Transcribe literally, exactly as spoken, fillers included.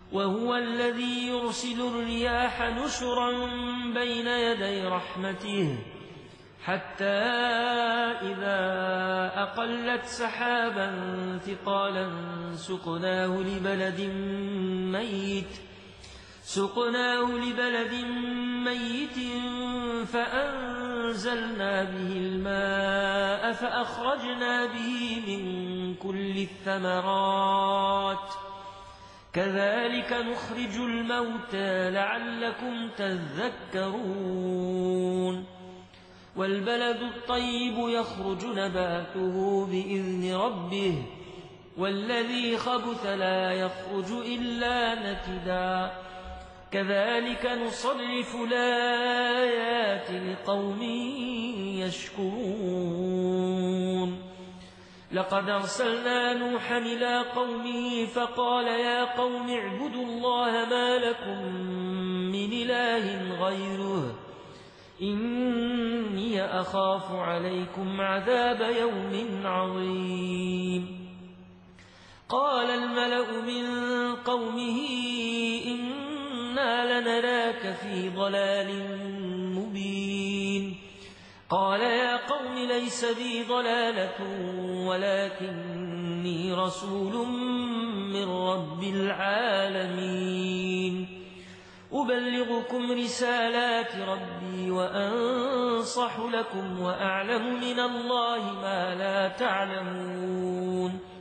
وهو الذي يرسل الرياح نشرا بين يدي رحمته حتى إذا أقلت سحابا ثقالا سقناه لبلد ميت سقناه لبلد ميت فأنزلنا به الماء فأخرجنا به من كل الثمرات كذلك نخرج الموتى لعلكم تذكرون والبلد الطيب يخرج نباته بإذن ربه والذي خبث لا يخرج إلا نكدا كذلك نصرف الآيات لقوم يشكرون لقد أرسلنا نوحا إلى قومه فقال يا قوم اعبدوا الله ما لكم من إله غيره إني أخاف عليكم عذاب يوم عظيم قال الملأ من قومه إنا لنراك في ضلال مبين قال يا قوم ليس بي ضلالة ولكني رسول من رب العالمين أبلغكم رسالات ربي وأنصح لكم وأعلم من الله ما لا تعلمون